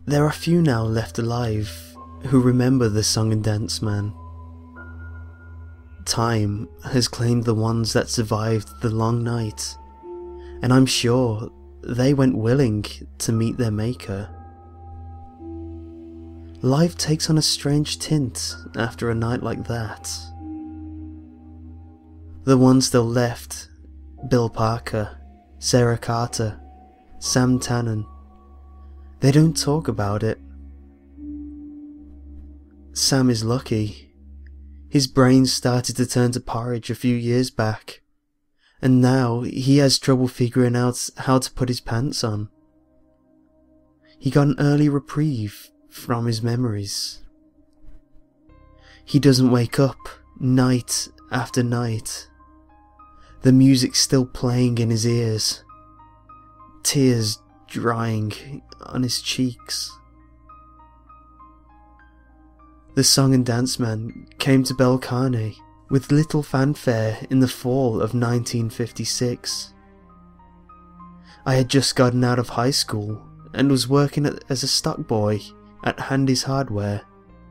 There are few now left alive who remember the Song and Dance Man. Time has claimed the ones that survived the long night, and I'm sure they went willing to meet their maker. Life takes on a strange tint after a night like that. The ones still left, Bill Parker, Sarah Carter, Sam Tannen, they don't talk about it. Sam is lucky. His brain started to turn to porridge a few years back, and now he has trouble figuring out how to put his pants on. He got an early reprieve from his memories. He doesn't wake up night after night. The music's still playing in his ears, tears drying on his cheeks. The Song and Dance Man came to Belcarne with little fanfare in the fall of 1956. I had just gotten out of high school and was working as a stock boy at Handy's Hardware.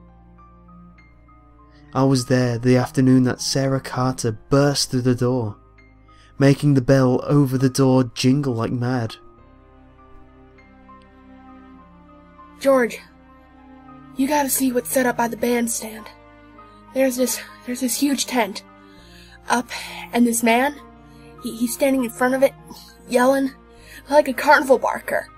I was there the afternoon that Sarah Carter burst through the door, making the bell over the door jingle like mad. George, you gotta see what's set up by the bandstand. There's this huge tent up, and this man, he's standing in front of it, yelling like a carnival barker.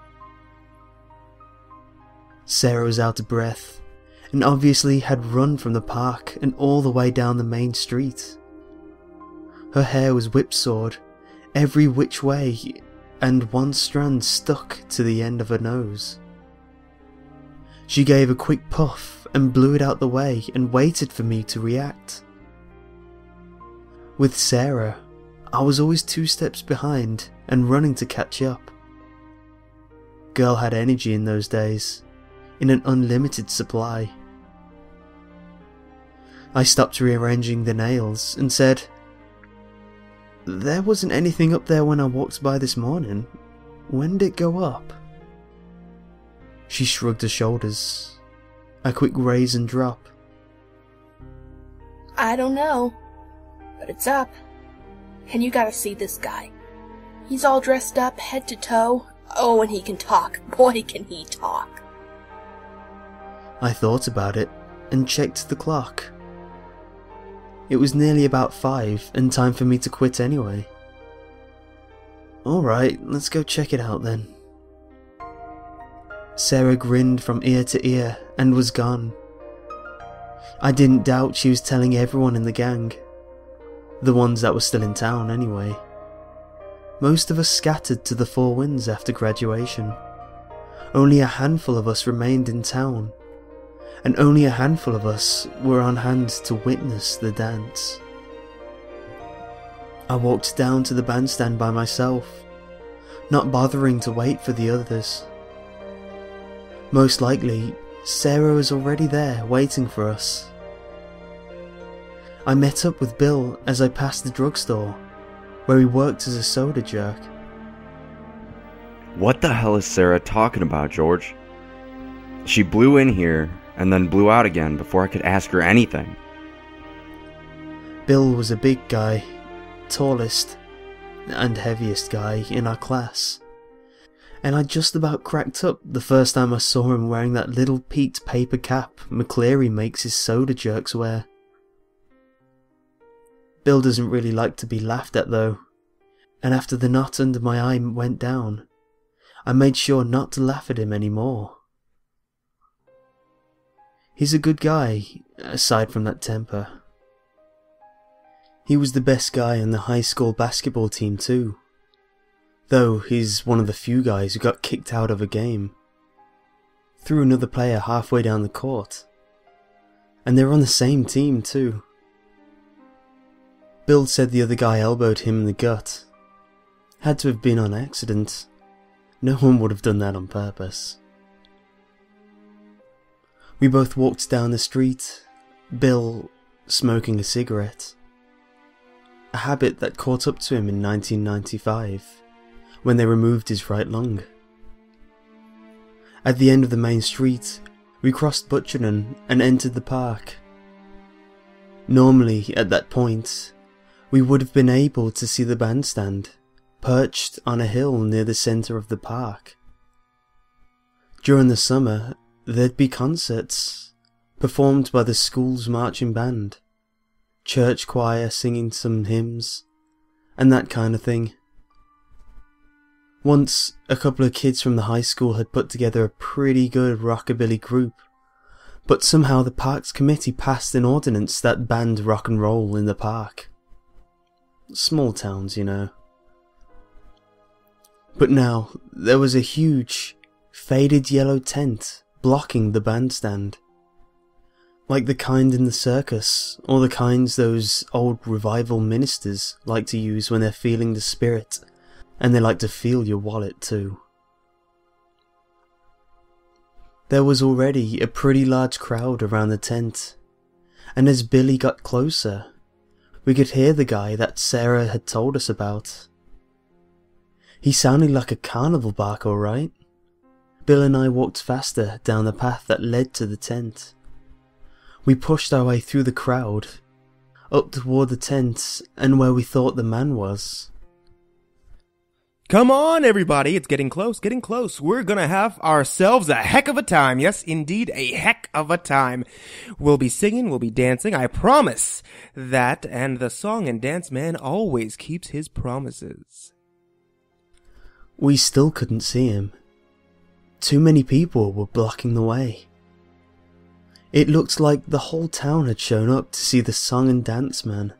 Sarah was out of breath, and obviously had run from the park and all the way down the main street. Her hair was whipsawed every which way, and one strand stuck to the end of her nose. She gave a quick puff and blew it out the way and waited for me to react. With Sarah, I was always 2 steps behind and running to catch up. Girl had energy in those days, in an unlimited supply. I stopped rearranging the nails and said, "There wasn't anything up there when I walked by this morning. When did it go up?" She shrugged her shoulders. A quick raise and drop. I don't know, but it's up. And you gotta see this guy. He's all dressed up, head to toe. Oh, and he can talk. Boy, can he talk. I thought about it and checked the clock. It was nearly about 5 and time for me to quit anyway. Alright, let's go check it out then. Sarah grinned from ear to ear and was gone. I didn't doubt she was telling everyone in the gang. The ones that were still in town anyway. Most of us scattered to the 4 winds after graduation. Only a handful of us remained in town, and only a handful of us were on hand to witness the dance. I walked down to the bandstand by myself, not bothering to wait for the others. Most likely, Sarah was already there waiting for us. I met up with Bill as I passed the drugstore, where he worked as a soda jerk. What the hell is Sarah talking about, George? She blew in here and then blew out again before I could ask her anything. Bill was a big guy, tallest and heaviest guy in our class, and I just about cracked up the first time I saw him wearing that little peaked paper cap McCleary makes his soda jerks wear. Bill doesn't really like to be laughed at though, and after the knot under my eye went down, I made sure not to laugh at him anymore. He's a good guy, aside from that temper. He was the best guy on the high school basketball team too, though he's one of the few guys who got kicked out of a game. Threw another player halfway down the court. And they were on the same team too. Bill said the other guy elbowed him in the gut. Had to have been on accident. No one would have done that on purpose. We both walked down the street, Bill smoking a cigarette. A habit that caught up to him in 1995, when they removed his right lung. At the end of the main street, we crossed Butcherdon and entered the park. Normally, at that point, we would have been able to see the bandstand, perched on a hill near the centre of the park. During the summer, there'd be concerts, performed by the school's marching band, church choir singing some hymns, and that kind of thing. Once, a couple of kids from the high school had put together a pretty good rockabilly group, but somehow the park's committee passed an ordinance that banned rock and roll in the park. Small towns, you know. But now, there was a huge, faded yellow tent blocking the bandstand. Like the kind in the circus, or the kinds those old revival ministers like to use when they're feeling the spirit, and they like to feel your wallet too. There was already a pretty large crowd around the tent, and as Billy got closer, we could hear the guy that Sarah had told us about. He sounded like a carnival bark, alright. Bill and I walked faster down the path that led to the tent. We pushed our way through the crowd, up toward the tent and where we thought the man was. Come on, everybody, it's getting close. We're gonna have ourselves a heck of a time. Yes, indeed, a heck of a time. We'll be singing, we'll be dancing, I promise that, and the song and dance man always keeps his promises. We still couldn't see him. Too many people were blocking the way. It looked like the whole town had shown up to see the song and dance man.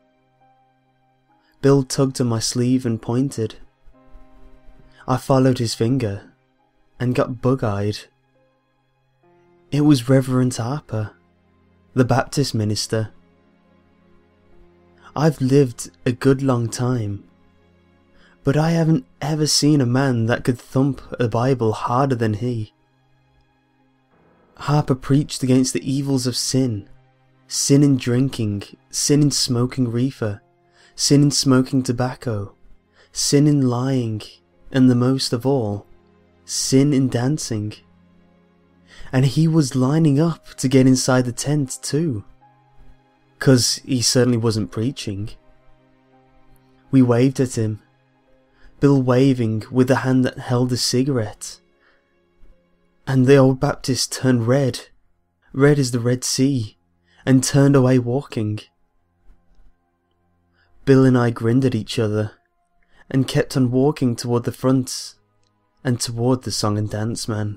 Bill tugged on my sleeve and pointed. I followed his finger and got bug-eyed. It was Reverend Harper, the Baptist minister. I've lived a good long time, but I haven't ever seen a man that could thump a Bible harder than he. Harper preached against the evils of sin. Sin in drinking, sin in smoking reefer, sin in smoking tobacco, sin in lying, and the most of all, sin in dancing. And he was lining up to get inside the tent too, 'cause he certainly wasn't preaching. We waved at him, Bill waving with the hand that held a cigarette. And the old Baptist turned red as the Red Sea, and turned away walking. Bill and I grinned at each other, and kept on walking toward the front, and toward the song and dance man.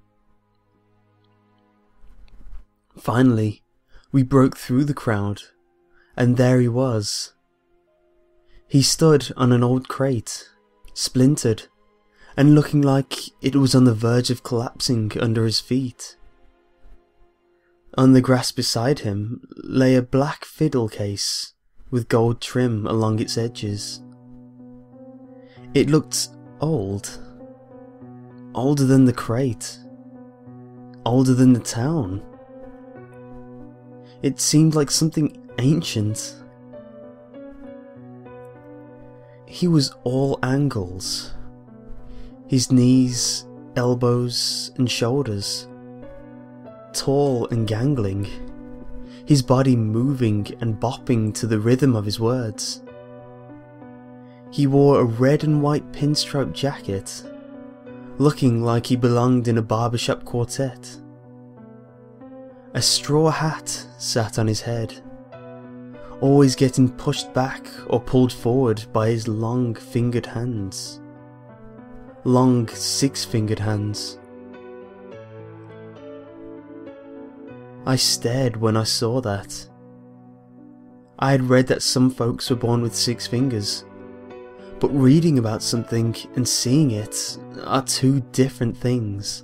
Finally, we broke through the crowd, and there he was. He stood on an old crate, splintered, and looking like it was on the verge of collapsing under his feet. On the grass beside him lay a black fiddle case with gold trim along its edges. It looked old. Older than the crate. Older than the town. It seemed like something ancient. He was all angles. His knees, elbows, and shoulders. Tall and gangling. His body moving and bopping to the rhythm of his words. He wore a red and white pinstripe jacket, looking like he belonged in a barbershop quartet. A straw hat sat on his head, always getting pushed back or pulled forward by his long fingered hands. Long 6-fingered hands. I stared when I saw that. I had read that some folks were born with 6 fingers, but reading about something and seeing it are two different things.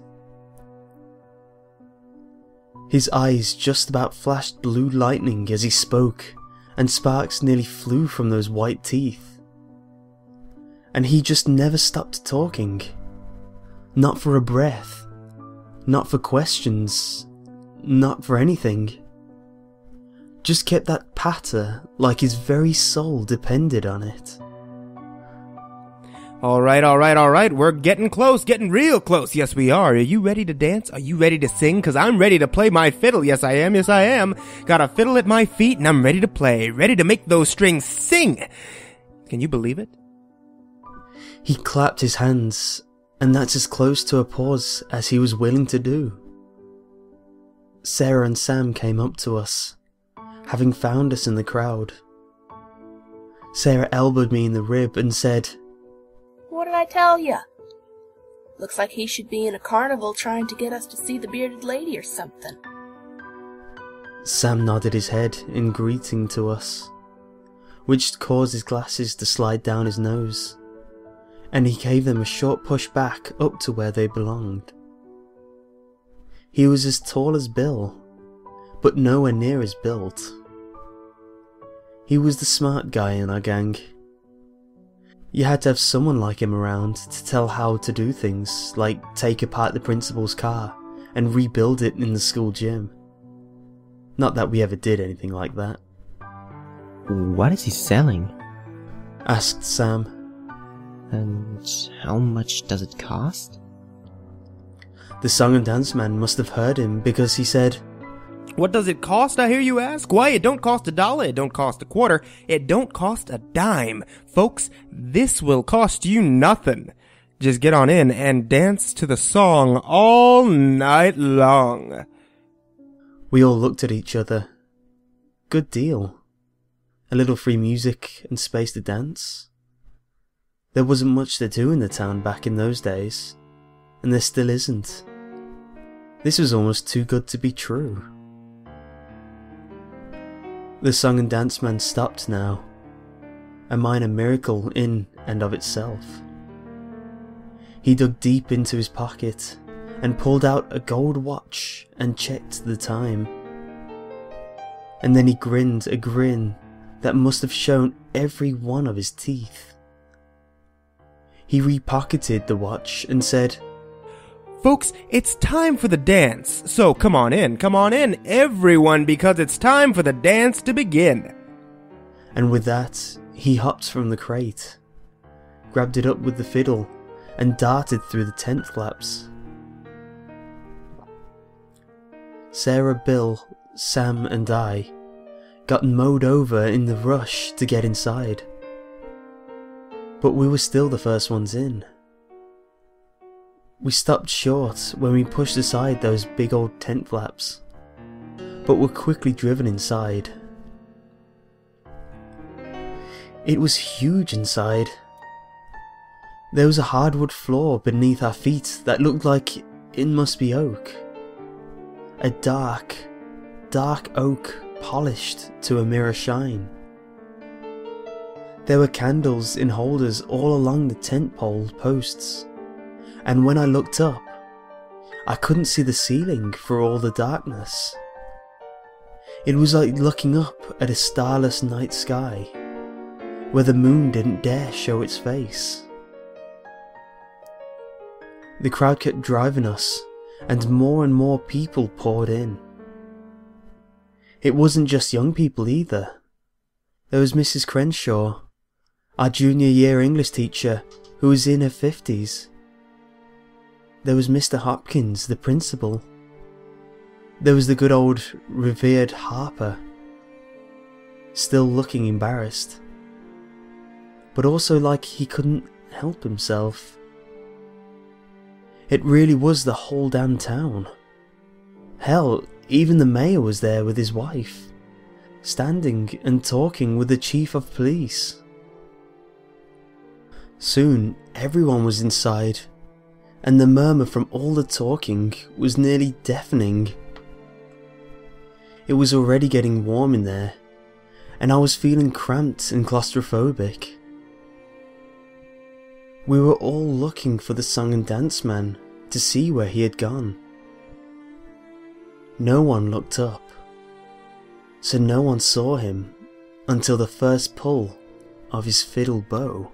His eyes just about flashed blue lightning as he spoke, and sparks nearly flew from those white teeth. And he just never stopped talking. Not for a breath. Not for questions. Not for anything. Just kept that patter like his very soul depended on it. All right. We're getting close, getting real close. Yes, we are. Are you ready to dance? Are you ready to sing? 'Cause I'm ready to play my fiddle. Yes, I am. Got a fiddle at my feet and I'm ready to play. Ready to make those strings sing. Can you believe it? He clapped his hands, and that's as close to a pause as he was willing to do. Sarah and Sam came up to us, having found us in the crowd. Sarah elbowed me in the rib and said, What did I tell ya? Looks like he should be in a carnival trying to get us to see the bearded lady or something. Sam nodded his head in greeting to us, which caused his glasses to slide down his nose, and he gave them a short push back up to where they belonged. He was as tall as Bill, but nowhere near as built. He was the smart guy in our gang. You had to have someone like him around to tell how to do things, like take apart the principal's car and rebuild it in the school gym. Not that we ever did anything like that. What is he selling? Asked Sam. And how much does it cost? The song and dance man must have heard him because he said, What does it cost, I hear you ask? Why, it don't cost $1, it don't cost $0.25, it don't cost a dime. Folks, this will cost you nothing. Just get on in and dance to the song all night long. We all looked at each other. Good deal. A little free music and space to dance. There wasn't much to do in the town back in those days, and there still isn't. This was almost too good to be true. The song and dance man stopped now, a minor miracle in and of itself. He dug deep into his pocket and pulled out a gold watch and checked the time. And then he grinned a grin that must have shown every one of his teeth. He repocketed the watch and said, Folks, it's time for the dance, so come on in, everyone, because it's time for the dance to begin. And with that, he hopped from the crate, grabbed it up with the fiddle, and darted through the tent flaps. Sarah, Bill, Sam, and I got mowed over in the rush to get inside. But we were still the first ones in. We stopped short when we pushed aside those big old tent flaps, but were quickly driven inside. It was huge inside. There was a hardwood floor beneath our feet that looked like it must be oak. A dark oak polished to a mirror shine. There were candles in holders all along the tent pole posts, and when I looked up, I couldn't see the ceiling for all the darkness. It was like looking up at a starless night sky, where the moon didn't dare show its face. The crowd kept driving us, and more people poured in. It wasn't just young people either. There was Mrs. Crenshaw, our junior year English teacher, who was in her 50s. There was Mr. Hopkins, the principal. There was the good old revered Harper, still looking embarrassed, but also like he couldn't help himself. It really was the whole damn town. Hell, even the mayor was there with his wife, standing and talking with the chief of police. Soon everyone was inside, and the murmur from all the talking was nearly deafening. It was already getting warm in there, and I was feeling cramped and claustrophobic. We were all looking for the song and dance man to see where he had gone. No one looked up, so no one saw him until the first pull of his fiddle bow.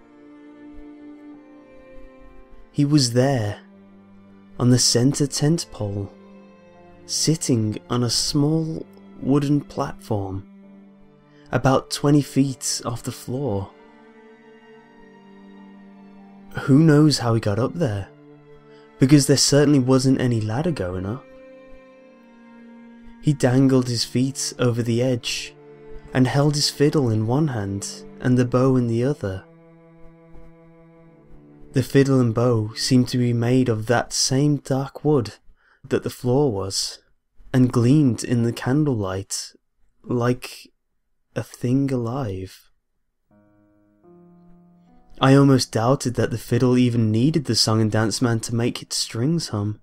He was there, on the center tent pole, sitting on a small wooden platform, about 20 feet off the floor. Who knows how he got up there, because there certainly wasn't any ladder going up. He dangled his feet over the edge and held his fiddle in one hand and the bow in the other. The fiddle and bow seemed to be made of that same dark wood that the floor was, and gleamed in the candlelight like a thing alive. I almost doubted that the fiddle even needed the song and dance man to make its strings hum.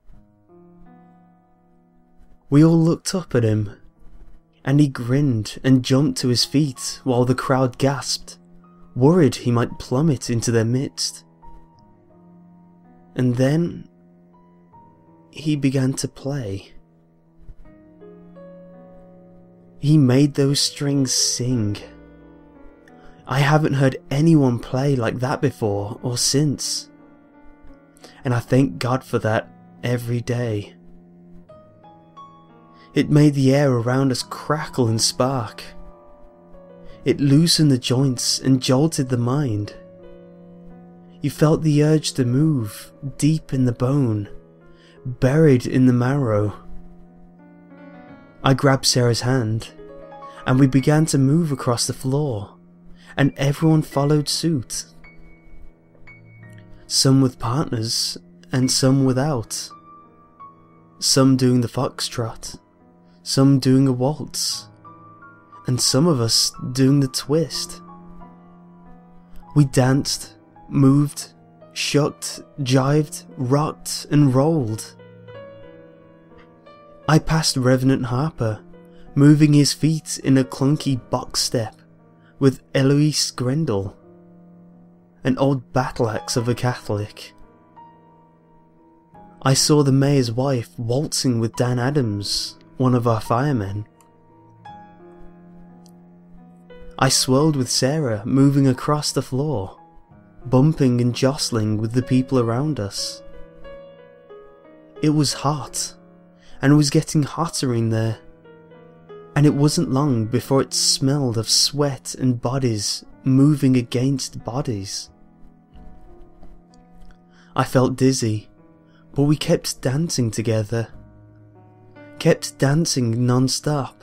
We all looked up at him, and he grinned and jumped to his feet while the crowd gasped, worried he might plummet into their midst. And then he began to play. He made those strings sing. I haven't heard anyone play like that before or since, and I thank God for that every day. It made the air around us crackle and spark. It loosened the joints and jolted the mind. You felt the urge to move deep in the bone, buried in the marrow. I grabbed Sarah's hand, and we began to move across the floor, and everyone followed suit. Some with partners, and some without. Some doing the foxtrot, some doing a waltz, and some of us doing the twist. We danced, moved, shucked, jived, rocked, and rolled. I passed Revenant Harper, moving his feet in a clunky box step with Eloise Grendel, an old battle axe of a Catholic. I saw the mayor's wife waltzing with Dan Adams, one of our firemen. I swirled with Sarah, moving across the floor, bumping and jostling with the people around us. It was hot, and was getting hotter in there, and it wasn't long before it smelled of sweat and bodies moving against bodies. I felt dizzy, but we kept dancing together, kept dancing non-stop.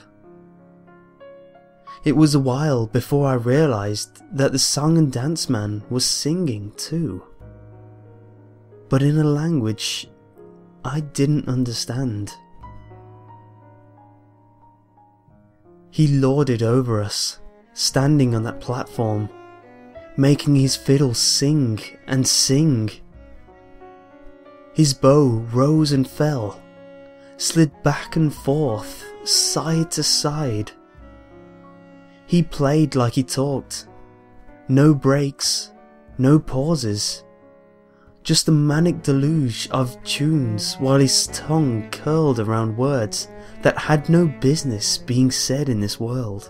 It was a while before I realised that the song and dance man was singing too, but in a language I didn't understand. He lorded over us, standing on that platform, making his fiddle sing and sing. His bow rose and fell, slid back and forth, side to side. He played like he talked. No breaks, no pauses. Just a manic deluge of tunes while his tongue curled around words that had no business being said in this world.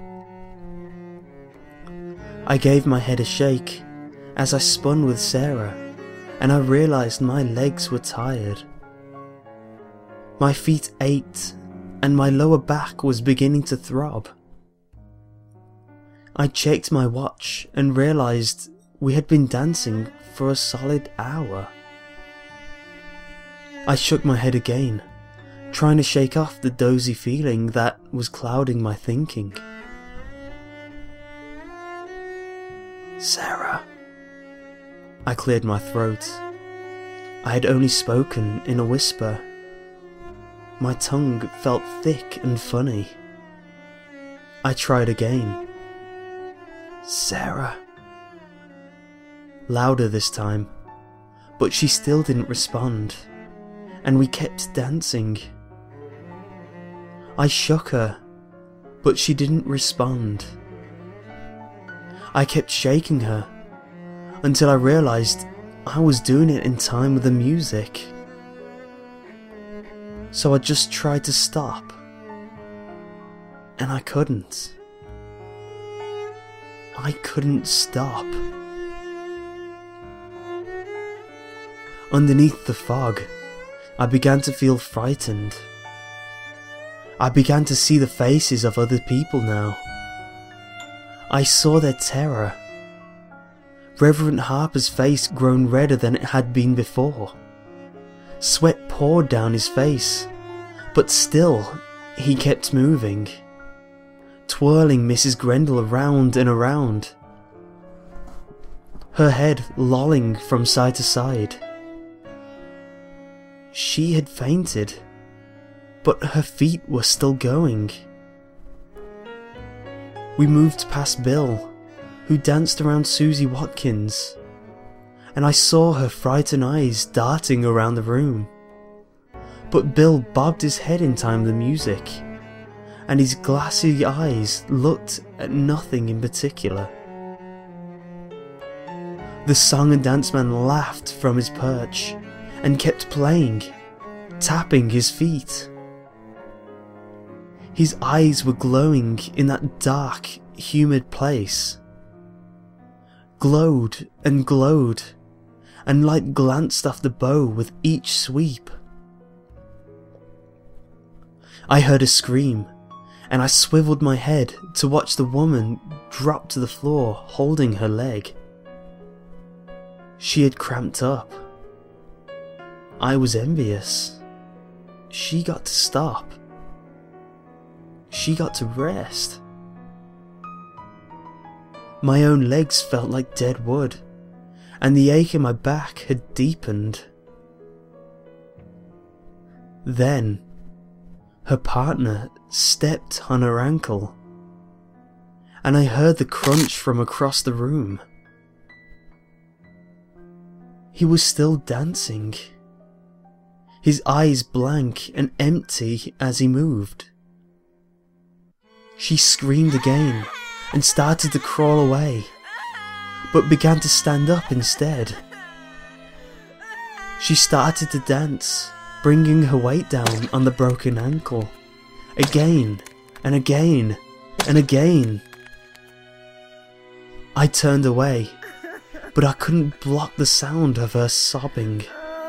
I gave my head a shake as I spun with Sarah, and I realised my legs were tired. My feet ached, and my lower back was beginning to throb. I checked my watch and realised we had been dancing for a solid hour. I shook my head again, trying to shake off the dozy feeling that was clouding my thinking. Sarah. I cleared my throat. I had only spoken in a whisper. My tongue felt thick and funny. I tried again. Sarah. Louder this time, but she still didn't respond, and we kept dancing. I shook her, but she didn't respond. I kept shaking her, until I realised I was doing it in time with the music. So I just tried to stop, and I couldn't. I couldn't stop. Underneath the fog, I began to feel frightened. I began to see the faces of other people now. I saw their terror. Reverend Harper's face grown redder than it had been before. Sweat poured down his face, but still he kept moving, twirling Mrs. Grendel around and around, her head lolling from side to side. She had fainted, but her feet were still going. We moved past Bill, who danced around Susie Watkins, and I saw her frightened eyes darting around the room. But Bill bobbed his head in time with the music, and his glassy eyes looked at nothing in particular. The song and dance man laughed from his perch and kept playing, tapping his feet. His eyes were glowing in that dark, humid place. Glowed, and light glanced off the bow with each sweep. I heard a scream, and I swiveled my head to watch the woman drop to the floor holding her leg. She had cramped up. I was envious. She got to stop. She got to rest. My own legs felt like dead wood, and the ache in my back had deepened. Then, her partner stepped on her ankle, and I heard the crunch from across the room. He was still dancing, his eyes blank and empty as he moved. She screamed again and started to crawl away, but began to stand up instead. She started to dance, bringing her weight down on the broken ankle, again and again and again. I turned away, but I couldn't block the sound of her sobbing.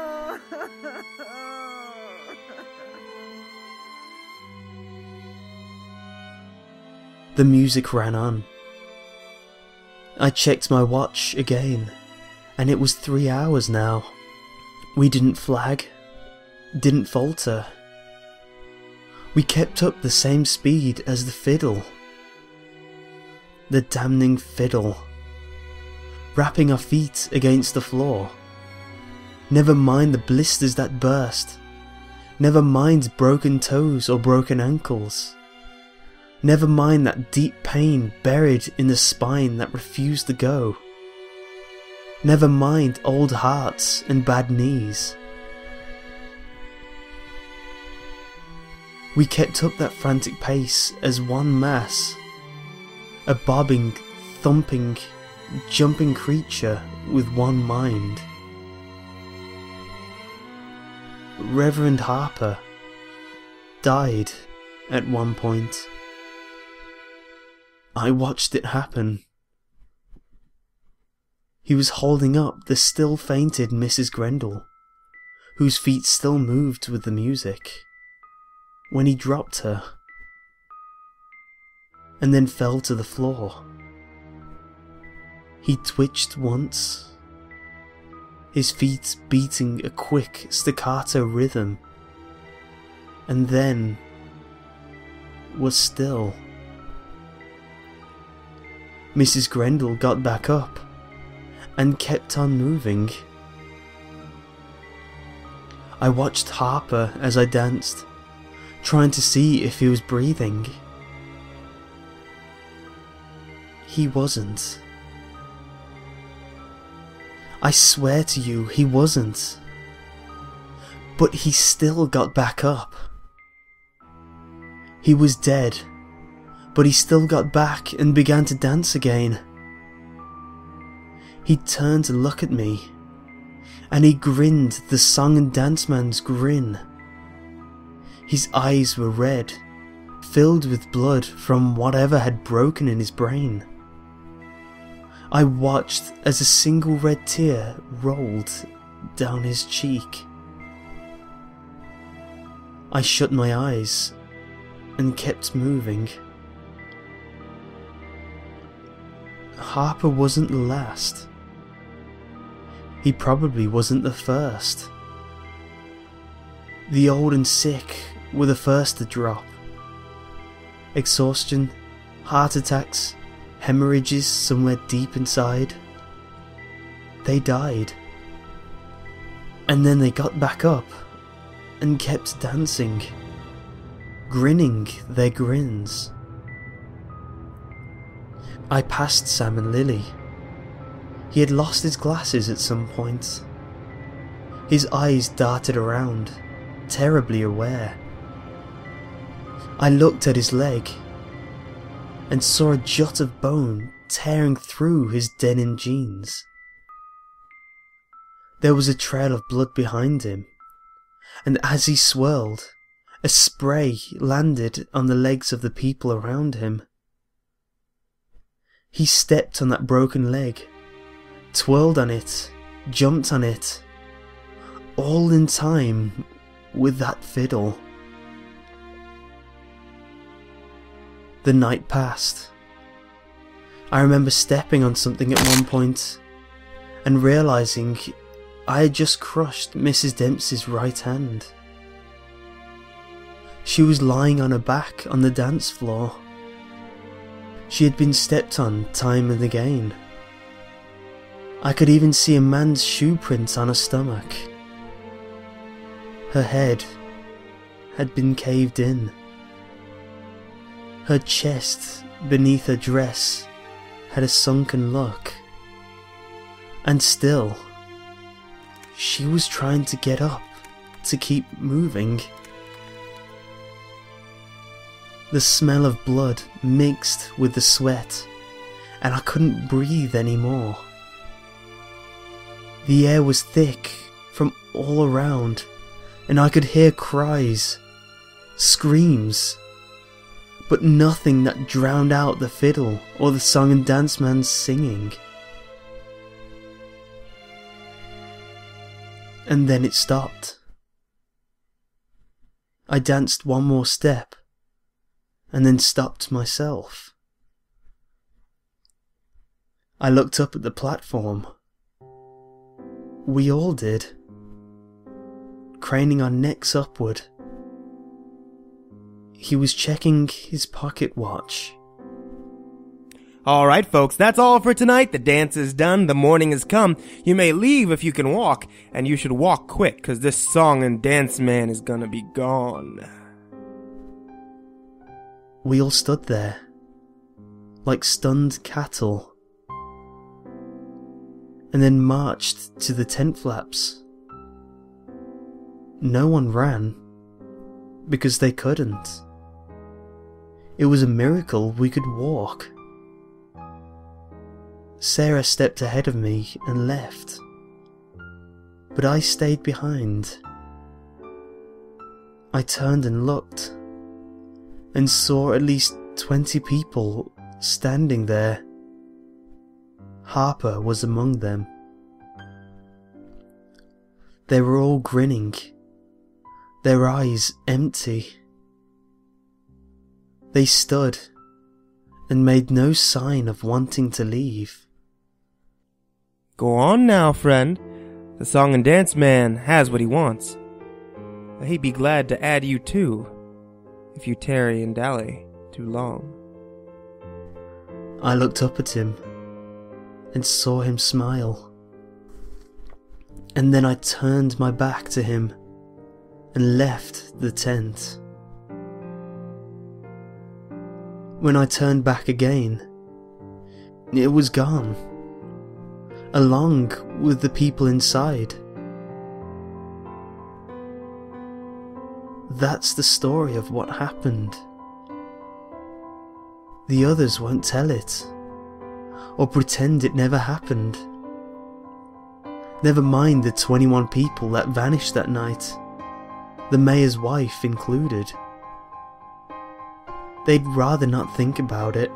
The music ran on. I checked my watch again, and it was 3 hours now. We didn't flag, didn't falter. We kept up the same speed as the fiddle. The damning fiddle. Rapping our feet against the floor. Never mind the blisters that burst. Never mind broken toes or broken ankles. Never mind that deep pain buried in the spine that refused to go. Never mind old hearts and bad knees. We kept up that frantic pace as one mass, a bobbing, thumping, jumping creature with one mind. Reverend Harper died at one point. I watched it happen. He was holding up the still fainted Mrs. Grendel, whose feet still moved with the music, when he dropped her, and then fell to the floor. He twitched once, his feet beating a quick staccato rhythm, and then was still. Mrs. Grendel got back up and kept on moving. I watched Harper as I danced, trying to see if he was breathing. He wasn't. I swear to you, he wasn't. But he still got back up. He was dead, but he still got back and began to dance again. He turned to look at me, and he grinned the song and dance man's grin. His eyes were red, filled with blood from whatever had broken in his brain. I watched as a single red tear rolled down his cheek. I shut my eyes and kept moving. Harper wasn't the last, he probably wasn't the first. The old and sick were the first to drop. Exhaustion, heart attacks, hemorrhages somewhere deep inside. They died. And then they got back up and kept dancing, grinning their grins. I passed Sam and Lily. He had lost his glasses at some point. His eyes darted around, terribly aware. I looked at his leg and saw a jut of bone tearing through his denim jeans. There was a trail of blood behind him, and as he swirled, a spray landed on the legs of the people around him. He stepped on that broken leg, twirled on it, jumped on it, all in time with that fiddle. The night passed. I remember stepping on something at one point and realising I had just crushed Mrs. Dempsey's right hand. She was lying on her back on the dance floor. She had been stepped on time and again. I could even see a man's shoe print on her stomach. Her head had been caved in. Her chest beneath her dress had a sunken look. And still, she was trying to get up, to keep moving. The smell of blood mixed with the sweat, and I couldn't breathe anymore. The air was thick from all around, and I could hear cries, screams, but nothing that drowned out the fiddle or the song and dance man's singing. And then it stopped. I danced one more step, and then stopped myself. I looked up at the platform. We all did, craning our necks upward. He was checking his pocket watch. Alright folks, that's all for tonight. The dance is done, the morning has come. You may leave if you can walk, and you should walk quick, cause this song and dance man is gonna be gone. We all stood there, like stunned cattle, and then marched to the tent flaps. No one ran, because they couldn't. It was a miracle we could walk. Sarah stepped ahead of me and left, but I stayed behind. I turned and looked, and saw at least 20 people standing there. Harper was among them. They were all grinning, their eyes empty. They stood and made no sign of wanting to leave. Go on now, friend. The song and dance man has what he wants. He'd be glad to add you too, if you tarry and dally too long. I looked up at him and saw him smile. And then I turned my back to him and left the tent. When I turned back again, it was gone, along with the people inside. That's the story of what happened. The others won't tell it, or pretend it never happened. Never mind the 21 people that vanished that night, the mayor's wife included. They'd rather not think about it.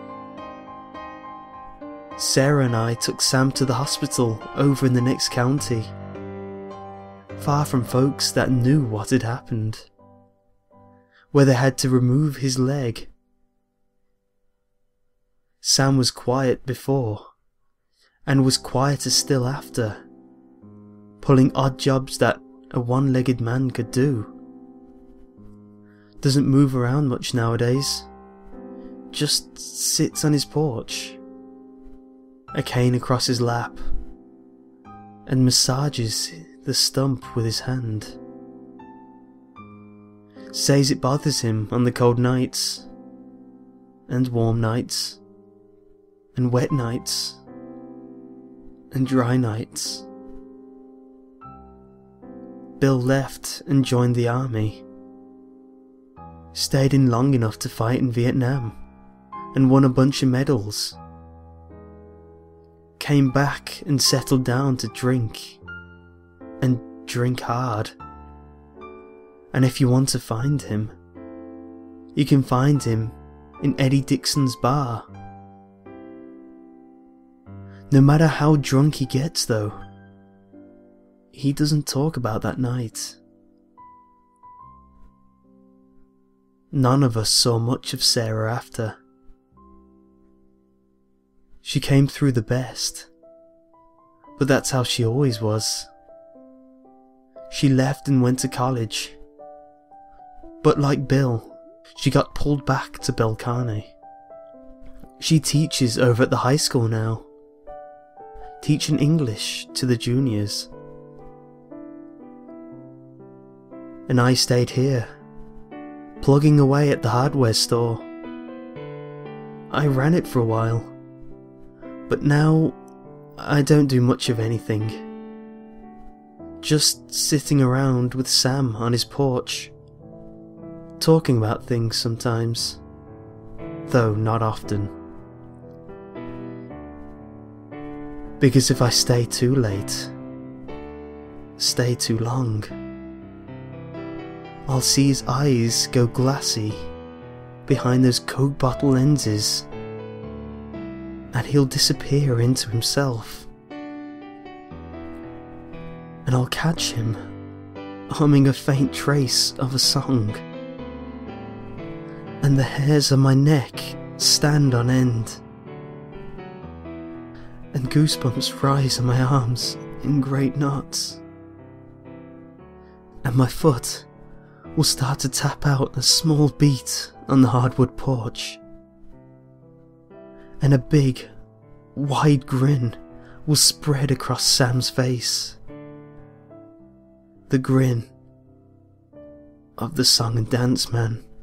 Sarah and I took Sam to the hospital over in the next county, far from folks that knew what had happened, where they had to remove his leg. Sam was quiet before, and was quieter still after. pulling odd jobs that a one-legged man could do. Doesn't move around much nowadays. Just sits on his porch, a cane across his lap, and massages the stump with his hand. Says it bothers him on the cold nights, and warm nights, and wet nights, and dry nights. Bill left and joined the army. Stayed in long enough to fight in Vietnam, and won a bunch of medals. Came back and settled down to drink, and drink hard. And if you want to find him, you can find him in Eddie Dixon's bar. No matter how drunk he gets though, he doesn't talk about that night. None of us saw much of Sarah after. She came through the best, but that's how she always was. She left and went to college, but like Bill, she got pulled back to Belcarne. She teaches over at the high school now, teaching English to the juniors. And I stayed here, plugging away at the hardware store. I ran it for a while, but now I don't do much of anything. Just sitting around with Sam on his porch, talking about things sometimes, though not often. Because if I stay too late, stay too long, I'll see his eyes go glassy behind those Coke bottle lenses, and he'll disappear into himself. And I'll catch him humming a faint trace of a song, and the hairs on my neck stand on end, and goosebumps rise on my arms in great knots, and my foot will start to tap out a small beat on the hardwood porch, and a big, wide grin will spread across Sam's face. The grin of the song and dance man.